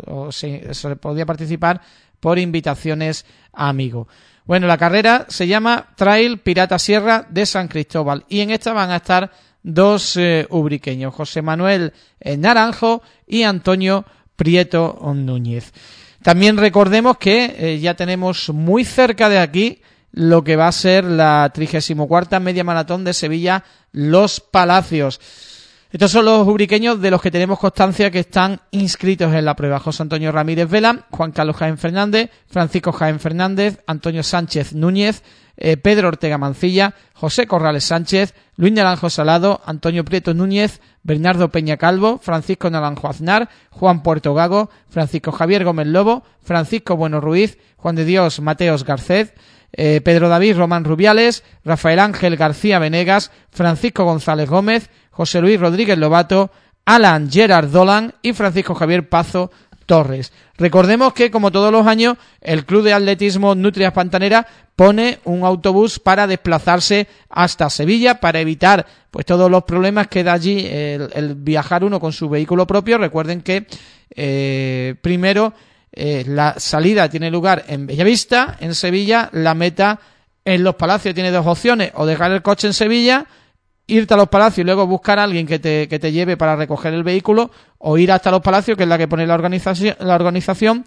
Speaker 2: se podía participar por invitaciones a amigos. Bueno, la carrera se llama Trail Pirata Sierra de San Cristóbal y en esta van a estar dos ubriqueños, José Manuel Naranjo y Antonio Prieto Núñez. También recordemos que ya tenemos muy cerca de aquí lo que va a ser la 34ª Media Maratón de Sevilla Los Palacios. Estos son los ubriqueños de los que tenemos constancia que están inscritos en la prueba: José Antonio Ramírez Vela, Juan Carlos Jaén Fernández, Francisco Jaén Fernández, Antonio Sánchez Núñez, Pedro Ortega Mancilla, José Corrales Sánchez, Luis Naranjo Salado, Antonio Prieto Núñez, Bernardo Peña Calvo, Francisco Naranjo Aznar, Juan Puerto Gago, Francisco Javier Gómez Lobo, Francisco Bueno Ruiz, Juan de Dios Mateos Garcés, Pedro David Román Rubiales, Rafael Ángel García Venegas, Francisco González Gómez, José Luis Rodríguez Lobato, Alan Gerard Dolan y Francisco Javier Pazo Torres. Recordemos que, como todos los años, el Club de Atletismo Nutrias Pantanera pone un autobús para desplazarse hasta Sevilla para evitar pues todos los problemas que da allí el viajar uno con su vehículo propio. Recuerden que primero la salida tiene lugar en Bellavista, en Sevilla, la meta en Los Palacios. Tiene dos opciones: o dejar el coche en Sevilla, irte a Los Palacios y luego buscar a alguien que te lleve para recoger el vehículo, o ir hasta Los Palacios, que es la que pone la organización,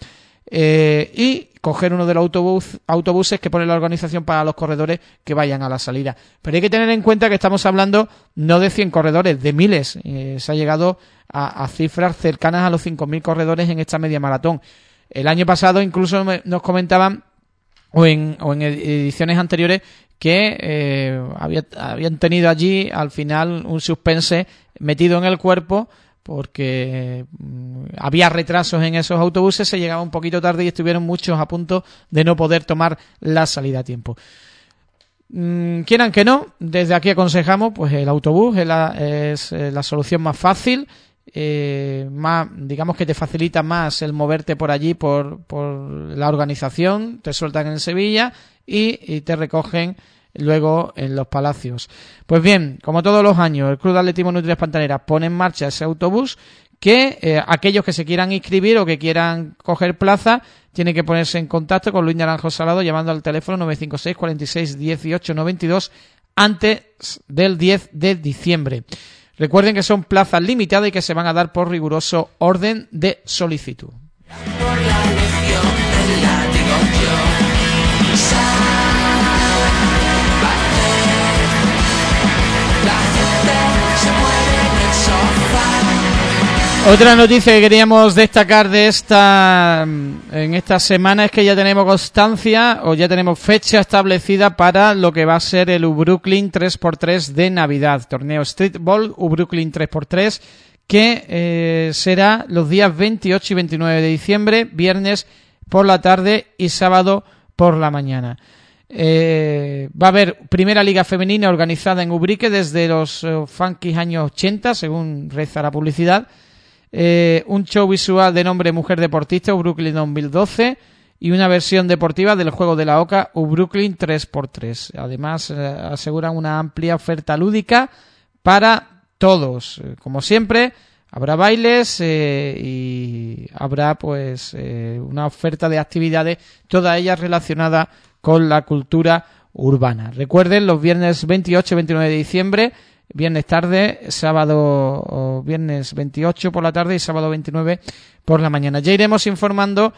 Speaker 2: y coger uno de los autobuses que pone la organización para los corredores que vayan a la salida. Pero hay que tener en cuenta que estamos hablando no de 100 corredores, de miles. Se ha llegado a cifras cercanas a los 5.000 corredores en esta media maratón. El año pasado incluso nos comentaban, o en ediciones anteriores, que habían tenido allí al final un suspense metido en el cuerpo porque había retrasos en esos autobuses, se llegaba un poquito tarde y estuvieron muchos a punto de no poder tomar la salida a tiempo. Quieran que no, desde aquí aconsejamos pues el autobús es la solución más fácil, más, digamos que te facilita más el moverte por allí por la organización, te sueltan en Sevilla y te recogen luego en Los Palacios. Pues bien, como todos los años, el Club de Atletismo Nutrias Pantaneras pone en marcha ese autobús que aquellos que se quieran inscribir o que quieran coger plaza tienen que ponerse en contacto con Luis Naranjo Salado llamando al teléfono 956 46 18 92 antes del 10 de diciembre. Recuerden que son plazas limitadas y que se van a dar por riguroso orden de solicitud. Otra noticia que queríamos destacar en esta semana es que ya tenemos constancia o ya tenemos fecha establecida para lo que va a ser el U-Brooklyn 3x3 de Navidad, torneo Streetball U-Brooklyn 3x3, que será los días 28 y 29 de diciembre, viernes por la tarde y sábado por la mañana. Va a haber primera liga femenina organizada en Ubrique desde los funky años 80, según reza la publicidad. Un show visual de nombre Mujer Deportista U-Brooklyn 2012 y una versión deportiva del juego de la OCA U-Brooklyn 3x3. Además aseguran una amplia oferta lúdica para todos. Como siempre habrá bailes y habrá pues una oferta de actividades, todas ellas relacionadas con la cultura urbana. Recuerden, los viernes 28 y 29 de diciembre, viernes tarde, viernes 28 por la tarde y sábado 29 por la mañana. Ya iremos informando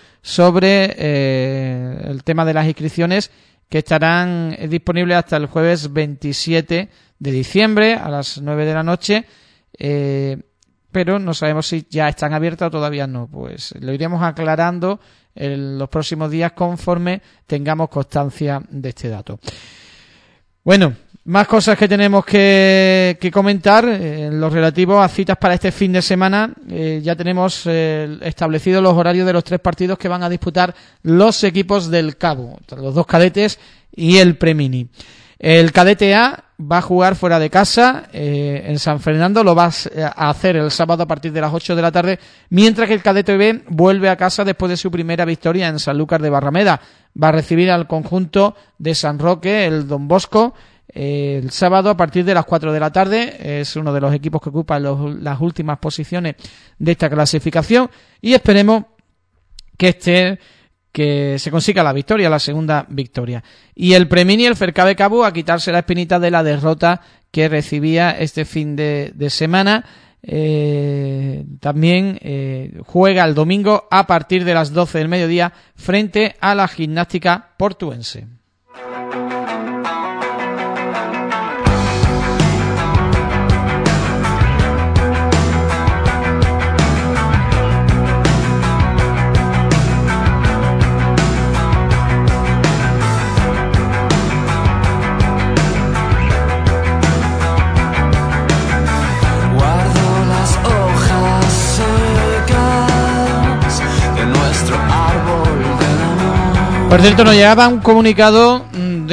Speaker 2: sobre el tema de las inscripciones, que estarán disponibles hasta el jueves 27 de diciembre a las 9 de la noche, pero no sabemos si ya están abiertas o todavía no. Pues lo iremos aclarando en los próximos días conforme tengamos constancia de este dato. Bueno, más cosas que tenemos que comentar en lo relativo a citas para este fin de semana. Ya tenemos establecidos los horarios de los 3 partidos que van a disputar los equipos del Cabo, los 2 cadetes y el Premini. El cadete A va a jugar fuera de casa en San Fernando, lo va a hacer el sábado a partir de las 8 de la tarde, mientras que el cadete B vuelve a casa después de su primera victoria en Sanlúcar de Barrameda. Va a recibir al conjunto de San Roque, el Don Bosco, el sábado a partir de las 4 de la tarde. Es uno de los equipos que ocupa las últimas posiciones de esta clasificación, y esperemos que se consiga la victoria, la segunda victoria. Y el Premini, el Fercabe Cabo, a quitarse la espinita de la derrota que recibía este fin de semana. También juega el domingo a partir de las 12 del mediodía frente a la Gimnástica Portuense. Por cierto, nos llegaba un comunicado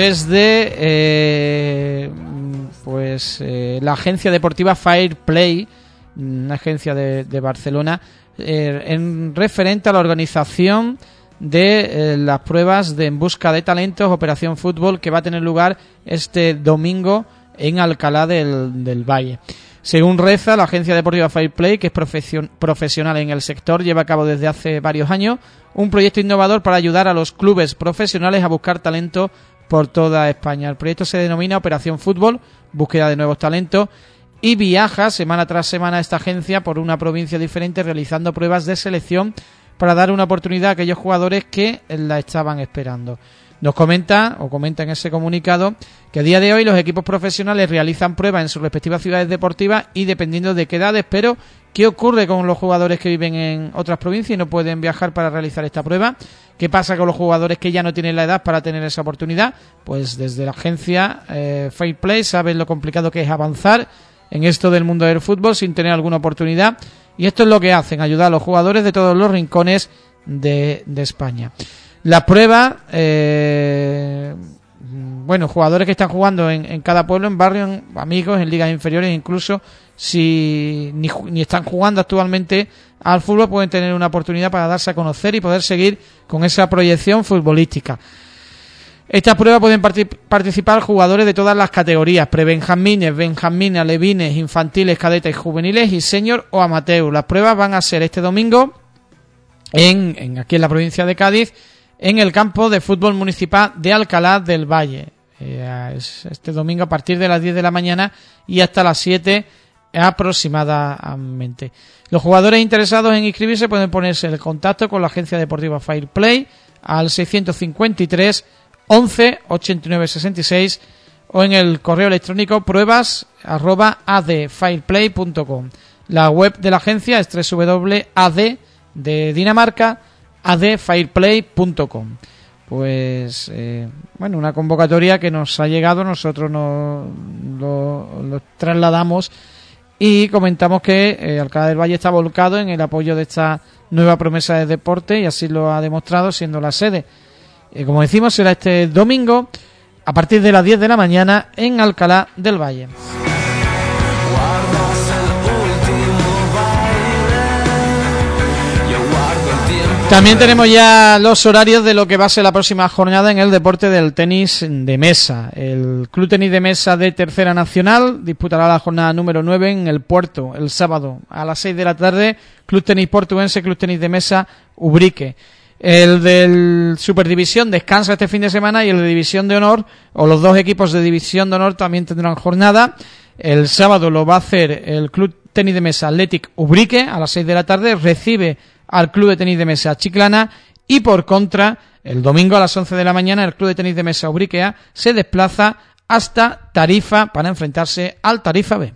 Speaker 2: desde la agencia deportiva Fair Play, una agencia de Barcelona, en referente a la organización de las pruebas de En Busca de Talentos, Operación Fútbol, que va a tener lugar este domingo en Alcalá del Valle. Según reza la agencia deportiva Fair Play, que es profesional en el sector, lleva a cabo desde hace varios años un proyecto innovador para ayudar a los clubes profesionales a buscar talento por toda España. El proyecto se denomina Operación Fútbol, búsqueda de nuevos talentos, y viaja semana tras semana esta agencia por una provincia diferente realizando pruebas de selección para dar una oportunidad a aquellos jugadores que la estaban esperando. Nos comenta en ese comunicado que a día de hoy los equipos profesionales realizan pruebas en sus respectivas ciudades deportivas y dependiendo de qué edades, pero ¿qué ocurre con los jugadores que viven en otras provincias y no pueden viajar para realizar esta prueba? ¿Qué pasa con los jugadores que ya no tienen la edad para tener esa oportunidad? Pues desde la agencia Fair Play saben lo complicado que es avanzar en esto del mundo del fútbol sin tener alguna oportunidad, y esto es lo que hacen, ayudar a los jugadores de todos los rincones de España. La prueba, jugadores que están jugando en cada pueblo, en barrio, en amigos, en ligas inferiores, incluso si ni están jugando actualmente al fútbol, pueden tener una oportunidad para darse a conocer y poder seguir con esa proyección futbolística. Esta prueba pueden participar jugadores de todas las categorías: prebenjamines, benjamines, alevines, infantiles, cadetes, juveniles y senior o amateur. Las pruebas van a ser este domingo aquí en la provincia de Cádiz, en el campo de fútbol municipal de Alcalá del Valle. Este domingo a partir de las 10 de la mañana y hasta las 7 aproximadamente. Los jugadores interesados en inscribirse pueden ponerse en contacto con la agencia deportiva Fair Play al 653 11 89 66 o en el correo electrónico pruebas@adfairplay.com. La web de la agencia es www.ad de Dinamarca adfairplay.com. Pues una convocatoria que nos ha llegado, nosotros lo trasladamos y comentamos que Alcalá del Valle está volcado en el apoyo de esta nueva promesa de deporte y así lo ha demostrado siendo la sede. Como decimos, será este domingo a partir de las 10 de la mañana en Alcalá del Valle. También tenemos ya los horarios de lo que va a ser la próxima jornada en el deporte del tenis de mesa. El Club Tenis de Mesa de Tercera Nacional disputará la jornada número 9 en el Puerto el sábado a las 6 de la tarde. Club Tenis Portuense, Club Tenis de Mesa Ubrique. El del Superdivisión descansa este fin de semana y el de División de Honor, o los dos equipos de División de Honor, también tendrán jornada. El sábado lo va a hacer el Club Tenis de Mesa Athletic Ubrique a las 6 de la tarde, recibe al Club de Tenis de Mesa Chiclana, y por contra, el domingo a las 11 de la mañana el Club de Tenis de Mesa Ubrique A se desplaza hasta Tarifa para enfrentarse al Tarifa B.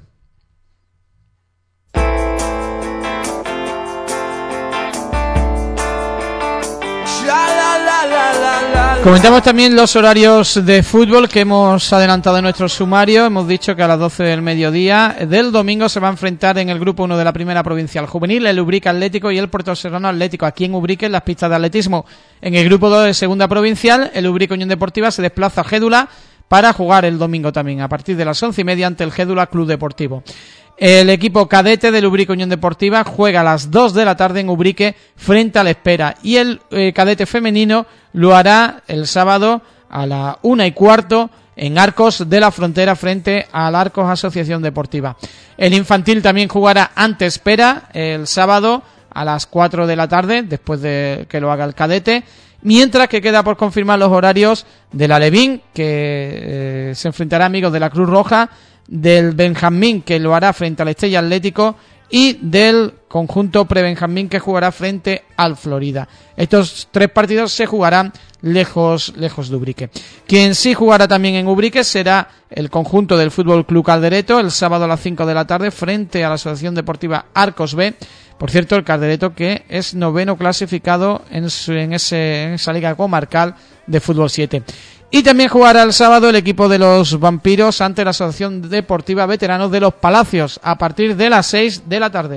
Speaker 2: Comentamos también los horarios de fútbol que hemos adelantado en nuestro sumario. Hemos dicho que a las 12 del mediodía del domingo se va a enfrentar en el grupo 1 de la primera provincial juvenil el Ubrique Atlético y el Puerto Serrano Atlético, aquí en Ubrique, en las pistas de atletismo. En el grupo 2 de segunda provincial, el Ubrique Unión Deportiva se desplaza a Gédula para jugar el domingo también a partir de las 11:30 ante el Gédula Club Deportivo. El equipo cadete del Ubrique Unión Deportiva juega a las 2 de la tarde en Ubrique frente a La Espera, y el cadete femenino lo hará el sábado a las 1:15 en Arcos de la Frontera frente al Arcos Asociación Deportiva. El infantil también jugará ante Espera el sábado a las 4 de la tarde, después de que lo haga el cadete, mientras que queda por confirmar los horarios del Alevín, que se enfrentará a Amigos de la Cruz Roja, del Benjamín, que lo hará frente al Estella Atlético, y del conjunto Prebenjamín, que jugará frente al Florida. Estos 3 partidos se jugarán lejos de Ubrique. Quien sí jugará también en Ubrique será el conjunto del Fútbol Club Caldereto el sábado a las 5 de la tarde frente a la Asociación Deportiva Arcos B. Por cierto, el Caldereto, que es 9º clasificado en esa liga comarcal de Fútbol 7. Y también jugará el sábado el equipo de los Vampiros ante la Asociación Deportiva Veteranos de los Palacios a partir de las 6 de la tarde.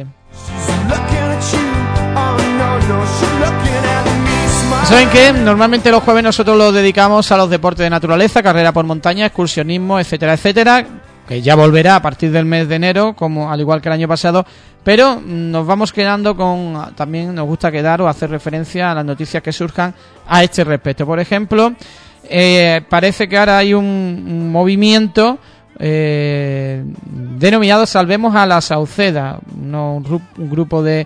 Speaker 2: ¿Saben qué? Normalmente los jueves nosotros los dedicamos a los deportes de naturaleza, carrera por montaña, excursionismo, etcétera, etcétera, que ya volverá a partir del mes de enero, como al igual que el año pasado, pero nos vamos quedando con, también nos gusta quedar o hacer referencia a las noticias que surjan a este respecto. Por ejemplo, parece que ahora hay un movimiento denominado Salvemos a la Sauceda, un grupo de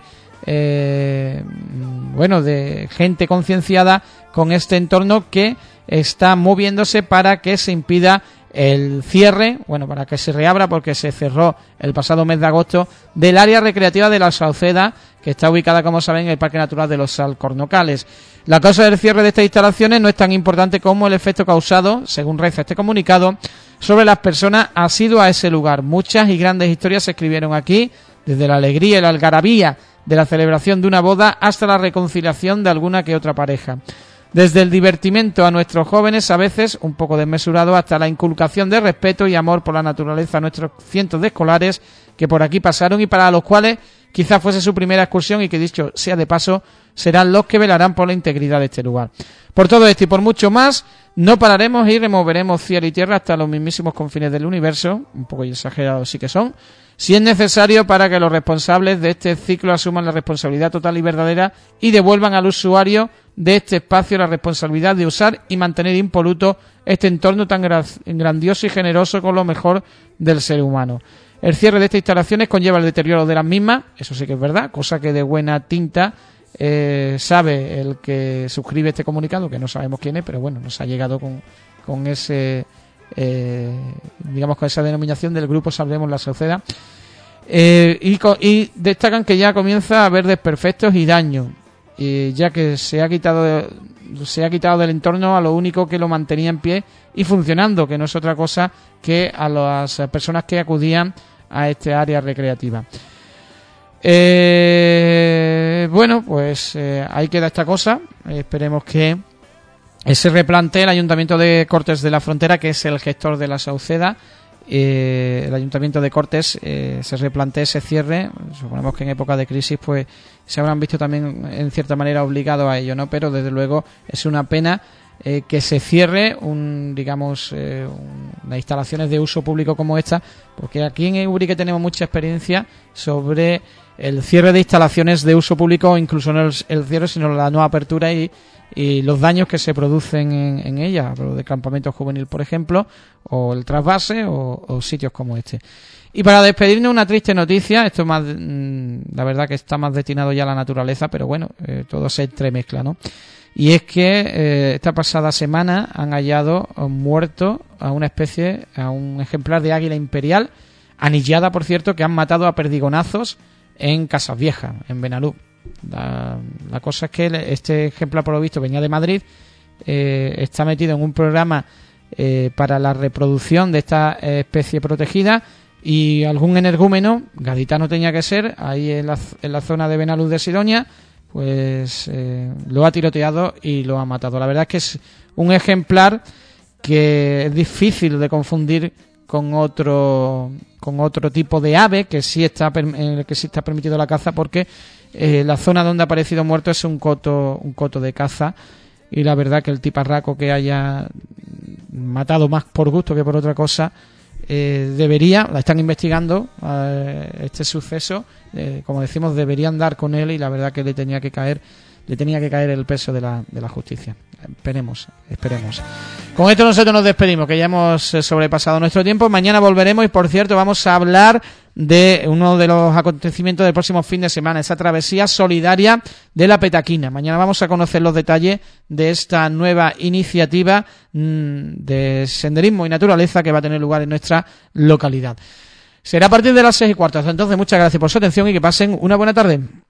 Speaker 2: de gente concienciada con este entorno que está moviéndose para que se impida el cierre, para que se reabra, porque se cerró el pasado mes de agosto, del área recreativa de la Sauceda, que está ubicada, como saben, en el Parque Natural de los Alcornocales. La causa del cierre de estas instalaciones no es tan importante como el efecto causado, según reza este comunicado, sobre las personas asiduas a ese lugar. Muchas y grandes historias se escribieron aquí, desde la alegría y la algarabía de la celebración de una boda hasta la reconciliación de alguna que otra pareja. Desde el divertimento a nuestros jóvenes, a veces un poco desmesurado, hasta la inculcación de respeto y amor por la naturaleza a nuestros cientos de escolares que por aquí pasaron y para los cuales quizás fuese su primera excursión y que, dicho sea de paso, serán los que velarán por la integridad de este lugar. Por todo esto y por mucho más, no pararemos y removeremos cielo y tierra hasta los mismísimos confines del universo, un poco exagerados sí que son, si es necesario, para que los responsables de este ciclo asuman la responsabilidad total y verdadera y devuelvan al usuario de este espacio la responsabilidad de usar y mantener impoluto este entorno tan grandioso y generoso con lo mejor del ser humano. El cierre de estas instalaciones conlleva el deterioro de las mismas, eso sí que es verdad, cosa que de buena tinta sabe el que suscribe este comunicado, que no sabemos quién es, pero bueno, nos ha llegado con ese con esa denominación del grupo Salvemos la Sauceda, y destacan que ya comienza a haber desperfectos y daños, ya que se ha quitado del entorno a lo único que lo mantenía en pie y funcionando, que no es otra cosa que a las personas que acudían a este área recreativa. Ahí queda esta cosa. Esperemos que se replantee el Ayuntamiento de Cortes de la Frontera, que es el gestor de la Sauceda. El Ayuntamiento de Cortes se replantee ese cierre. Suponemos que en época de crisis pues se habrán visto también en cierta manera obligados a ello, ¿no? Pero desde luego es una pena que se cierre unas instalaciones de uso público como esta, porque aquí en Ubrique tenemos mucha experiencia sobre el cierre de instalaciones de uso público, incluso no el cierre, sino la no apertura y los daños que se producen en ella, lo de campamento juvenil, por ejemplo, o el trasvase o sitios como este. Y para despedirnos, una triste noticia. Esto más, la verdad que está más destinado ya a la naturaleza, pero bueno, todo se entremezcla, ¿no? Y es que esta pasada semana han hallado muerto a un ejemplar de águila imperial, anillada, por cierto, que han matado a perdigonazos en Casas Viejas, en Benalú. La cosa es que este ejemplar, por lo visto, venía de Madrid, está metido en un programa para la reproducción de esta especie protegida, y algún energúmeno, gaditano tenía que ser, ahí en la zona de Benalú de Sidonia, pues lo ha tiroteado y lo ha matado. La verdad es que es un ejemplar que es difícil de confundir con otro tipo de ave que sí está permitido la caza, porque la zona donde ha aparecido muerto es un coto de caza, y la verdad que el tiparraco que haya matado más por gusto que por otra cosa, la están investigando este suceso, como decimos, deberían dar con él, y la verdad que le tenía que caer el peso de la justicia. Esperemos. Con esto nosotros nos despedimos, que ya hemos sobrepasado nuestro tiempo. Mañana volveremos, y por cierto vamos a hablar de uno de los acontecimientos del próximo fin de semana, esa travesía solidaria de la Petaquina. Mañana vamos a conocer los detalles de esta nueva iniciativa de senderismo y naturaleza que va a tener lugar en nuestra localidad. Será a partir de las 6:15. Hasta entonces, muchas gracias por su atención y que pasen una buena tarde.